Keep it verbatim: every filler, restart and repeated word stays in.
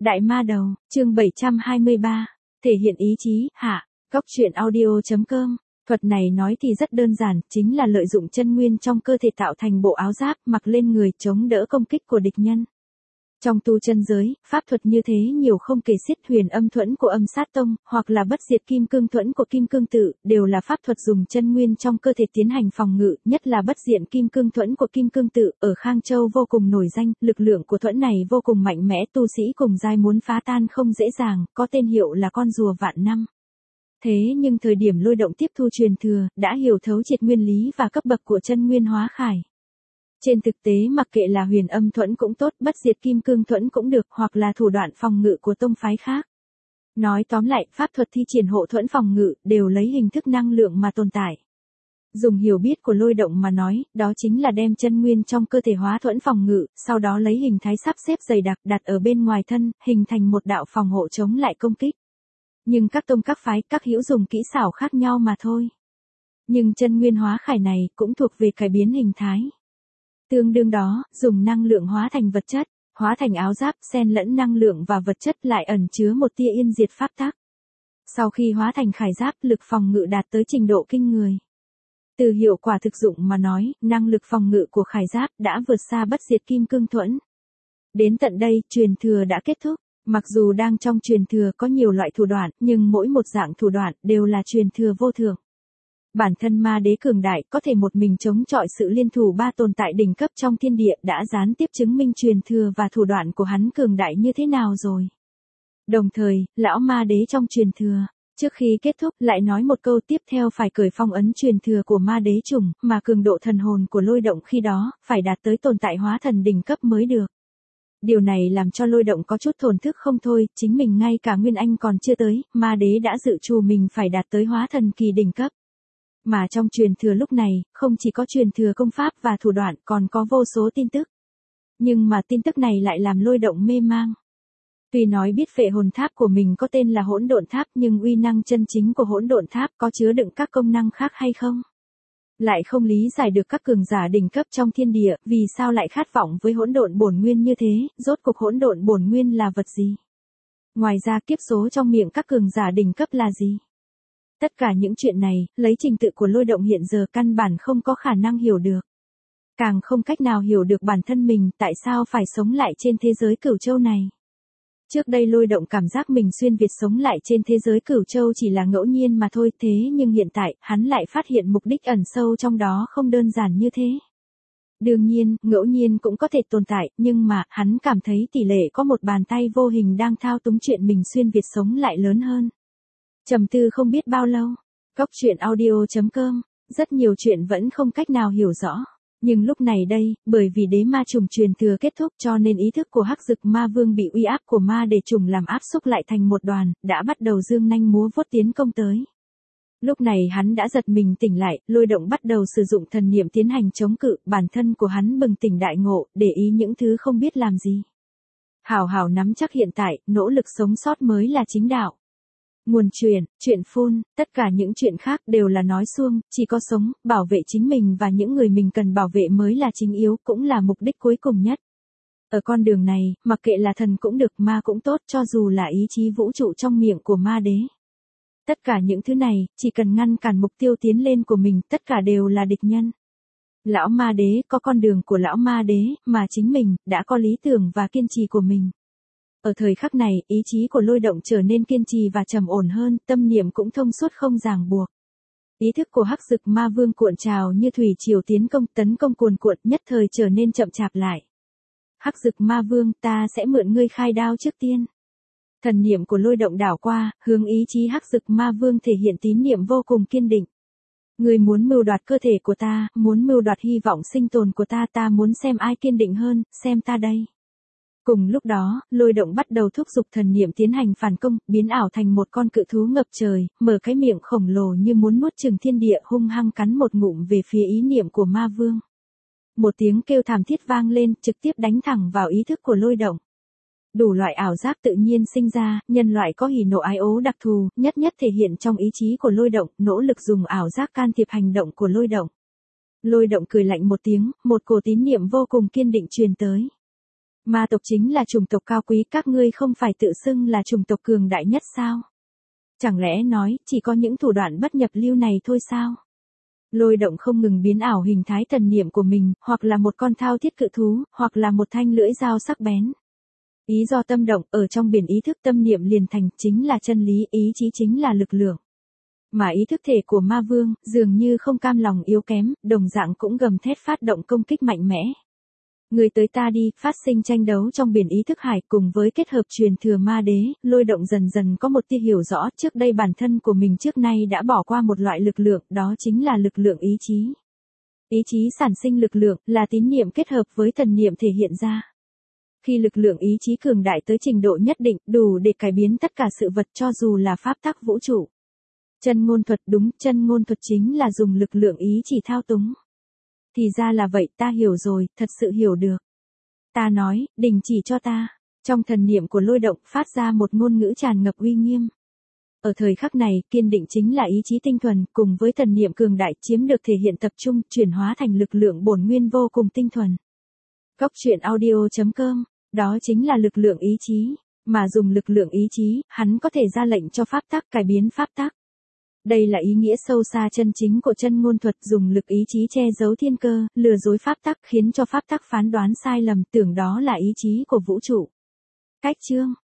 Đại ma đầu, chương bảy trăm hai mươi ba, thể hiện ý chí, hạ, góc truyện audio.com. Thuật này nói thì rất đơn giản, chính là lợi dụng chân nguyên trong cơ thể tạo thành bộ áo giáp mặc lên người chống đỡ công kích của địch nhân. Trong tu chân giới, pháp thuật như thế nhiều không kể xiết. Huyền âm thuẫn của âm sát tông, hoặc là bất diệt kim cương thuẫn của kim cương tự, đều là pháp thuật dùng chân nguyên trong cơ thể tiến hành phòng ngự, nhất là bất diệt kim cương thuẫn của kim cương tự, ở Khang Châu vô cùng nổi danh, lực lượng của thuẫn này vô cùng mạnh mẽ, tu sĩ cùng giai muốn phá tan không dễ dàng, có tên hiệu là con rùa vạn năm. Thế nhưng thời điểm Lôi Động tiếp thu truyền thừa, đã hiểu thấu triệt nguyên lý và cấp bậc của chân nguyên hóa khải. Trên thực tế mặc kệ là huyền âm thuẫn cũng tốt, bất diệt kim cương thuẫn cũng được, hoặc là thủ đoạn phòng ngự của tông phái khác. Nói tóm lại, pháp thuật thi triển hộ thuẫn phòng ngự, đều lấy hình thức năng lượng mà tồn tại. Dùng hiểu biết của Lôi Động mà nói, đó chính là đem chân nguyên trong cơ thể hóa thuẫn phòng ngự, sau đó lấy hình thái sắp xếp dày đặc đặt ở bên ngoài thân, hình thành một đạo phòng hộ chống lại công kích. Nhưng các tông các phái, các hữu dùng kỹ xảo khác nhau mà thôi. Nhưng chân nguyên hóa khải này cũng thuộc về cải biến hình thái. Tương đương đó, dùng năng lượng hóa thành vật chất, hóa thành áo giáp, xen lẫn năng lượng và vật chất lại ẩn chứa một tia yên diệt pháp tắc. Sau khi hóa thành khải giáp, lực phòng ngự đạt tới trình độ kinh người. Từ hiệu quả thực dụng mà nói, năng lực phòng ngự của khải giáp đã vượt xa bất diệt kim cương thuẫn. Đến tận đây, truyền thừa đã kết thúc. Mặc dù đang trong truyền thừa có nhiều loại thủ đoạn, nhưng mỗi một dạng thủ đoạn đều là truyền thừa vô thượng. Bản thân ma đế cường đại có thể một mình chống chọi sự liên thủ ba tồn tại đỉnh cấp trong thiên địa đã gián tiếp chứng minh truyền thừa và thủ đoạn của hắn cường đại như thế nào rồi. Đồng thời, lão ma đế trong truyền thừa, trước khi kết thúc lại nói một câu tiếp theo phải cởi phong ấn truyền thừa của ma đế trùng, mà cường độ thần hồn của Lôi Động khi đó, phải đạt tới tồn tại hóa thần đỉnh cấp mới được. Điều này làm cho Lôi Động có chút thổn thức không thôi, chính mình ngay cả Nguyên Anh còn chưa tới, ma đế đã dự trù mình phải đạt tới hóa thần kỳ đỉnh cấp. Mà trong truyền thừa lúc này, không chỉ có truyền thừa công pháp và thủ đoạn, còn có vô số tin tức. Nhưng mà tin tức này lại làm Lôi Động mê mang. Tuy nói biết phệ hồn tháp của mình có tên là hỗn độn tháp, nhưng uy năng chân chính của hỗn độn tháp có chứa đựng các công năng khác hay không? Lại không lý giải được các cường giả đỉnh cấp trong thiên địa, vì sao lại khát vọng với hỗn độn bổn nguyên như thế, rốt cuộc hỗn độn bổn nguyên là vật gì? Ngoài ra kiếp số trong miệng các cường giả đỉnh cấp là gì? Tất cả những chuyện này, lấy trình tự của Lôi Động hiện giờ căn bản không có khả năng hiểu được. Càng không cách nào hiểu được bản thân mình tại sao phải sống lại trên thế giới Cửu Châu này. Trước đây Lôi Động cảm giác mình xuyên Việt sống lại trên thế giới Cửu Châu chỉ là ngẫu nhiên mà thôi, thế nhưng hiện tại, hắn lại phát hiện mục đích ẩn sâu trong đó không đơn giản như thế. Đương nhiên, ngẫu nhiên cũng có thể tồn tại, nhưng mà, hắn cảm thấy tỷ lệ có một bàn tay vô hình đang thao túng chuyện mình xuyên Việt sống lại lớn hơn. Trầm tư không biết bao lâu, góc truyện audio.com, rất nhiều chuyện vẫn không cách nào hiểu rõ. Nhưng lúc này đây, bởi vì đế ma trùng truyền thừa kết thúc cho nên ý thức của Hắc Dực Ma Vương bị uy áp của ma đế trùng làm áp xúc lại thành một đoàn, đã bắt đầu dương nanh múa vuốt tiến công tới. Lúc này hắn đã giật mình tỉnh lại, Lôi Động bắt đầu sử dụng thần niệm tiến hành chống cự, bản thân của hắn bừng tỉnh đại ngộ, để ý những thứ không biết làm gì. Hảo hảo nắm chắc hiện tại, nỗ lực sống sót mới là chính đạo. Nguồn truyền, chuyện phun, tất cả những chuyện khác đều là nói suông, chỉ có sống, bảo vệ chính mình và những người mình cần bảo vệ mới là chính yếu, cũng là mục đích cuối cùng nhất. Ở con đường này, mặc kệ là thần cũng được, ma cũng tốt, cho dù là ý chí vũ trụ trong miệng của ma đế. Tất cả những thứ này, chỉ cần ngăn cản mục tiêu tiến lên của mình, tất cả đều là địch nhân. Lão ma đế có con đường của lão ma đế, mà chính mình, đã có lý tưởng và kiên trì của mình. Ở thời khắc này, ý chí của Lôi Động trở nên kiên trì và trầm ổn hơn, tâm niệm cũng thông suốt không ràng buộc. Ý thức của Hắc Dực Ma Vương cuộn trào như thủy triều tiến công, tấn công cuồn cuộn, nhất thời trở nên chậm chạp lại. Hắc Dực Ma Vương, ta sẽ mượn ngươi khai đao trước tiên. Thần niệm của Lôi Động đảo qua, hướng ý chí Hắc Dực Ma Vương thể hiện tín niệm vô cùng kiên định. Ngươi muốn mưu đoạt cơ thể của ta, muốn mưu đoạt hy vọng sinh tồn của ta, ta muốn xem ai kiên định hơn, xem ta đây. Cùng lúc đó, Lôi Động bắt đầu thúc giục thần niệm tiến hành phản công, biến ảo thành một con cự thú ngập trời, mở cái miệng khổng lồ như muốn nuốt chửng thiên địa, hung hăng cắn một ngụm về phía ý niệm của ma vương. Một tiếng kêu thảm thiết vang lên, trực tiếp đánh thẳng vào ý thức của Lôi Động. Đủ loại ảo giác tự nhiên sinh ra, nhân loại có hỉ nộ ái ố đặc thù, nhất nhất thể hiện trong ý chí của Lôi Động, nỗ lực dùng ảo giác can thiệp hành động của Lôi Động. Lôi Động cười lạnh một tiếng, một cổ tín niệm vô cùng kiên định truyền tới. Ma tộc chính là chủng tộc cao quý, các ngươi không phải tự xưng là chủng tộc cường đại nhất sao? Chẳng lẽ nói, chỉ có những thủ đoạn bất nhập lưu này thôi sao? Lôi động không ngừng biến ảo hình thái thần niệm của mình, hoặc là một con thao thiết cự thú, hoặc là một thanh lưỡi dao sắc bén. Ý do tâm động, ở trong biển ý thức tâm niệm liền thành, chính là chân lý, ý chí chính là lực lượng. Mà ý thức thể của ma vương, dường như không cam lòng yếu kém, đồng dạng cũng gầm thét phát động công kích mạnh mẽ. Người tới ta đi, phát sinh tranh đấu trong biển ý thức hải cùng với kết hợp truyền thừa ma đế, lôi động dần dần có một tia hiểu rõ trước đây bản thân của mình trước nay đã bỏ qua một loại lực lượng, đó chính là lực lượng ý chí. Ý chí sản sinh lực lượng, là tín niệm kết hợp với thần niệm thể hiện ra. Khi lực lượng ý chí cường đại tới trình độ nhất định, đủ để cải biến tất cả sự vật cho dù là pháp tắc vũ trụ. Chân ngôn thuật đúng, chân ngôn thuật chính là dùng lực lượng ý chỉ thao túng. Thì ra là vậy, ta hiểu rồi, thật sự hiểu được. Ta nói, đình chỉ cho ta. Trong thần niệm của lôi động phát ra một ngôn ngữ tràn ngập uy nghiêm. Ở thời khắc này, kiên định chính là ý chí tinh thuần, cùng với thần niệm cường đại chiếm được thể hiện tập trung, chuyển hóa thành lực lượng bổn nguyên vô cùng tinh thuần. Góc truyện audio chấm com, đó chính là lực lượng ý chí. Mà dùng lực lượng ý chí, hắn có thể ra lệnh cho pháp tắc cải biến pháp tắc. Đây là ý nghĩa sâu xa chân chính của chân ngôn thuật, dùng lực ý chí che giấu thiên cơ, lừa dối pháp tắc khiến cho pháp tắc phán đoán sai lầm, tưởng đó là ý chí của vũ trụ. Cách chương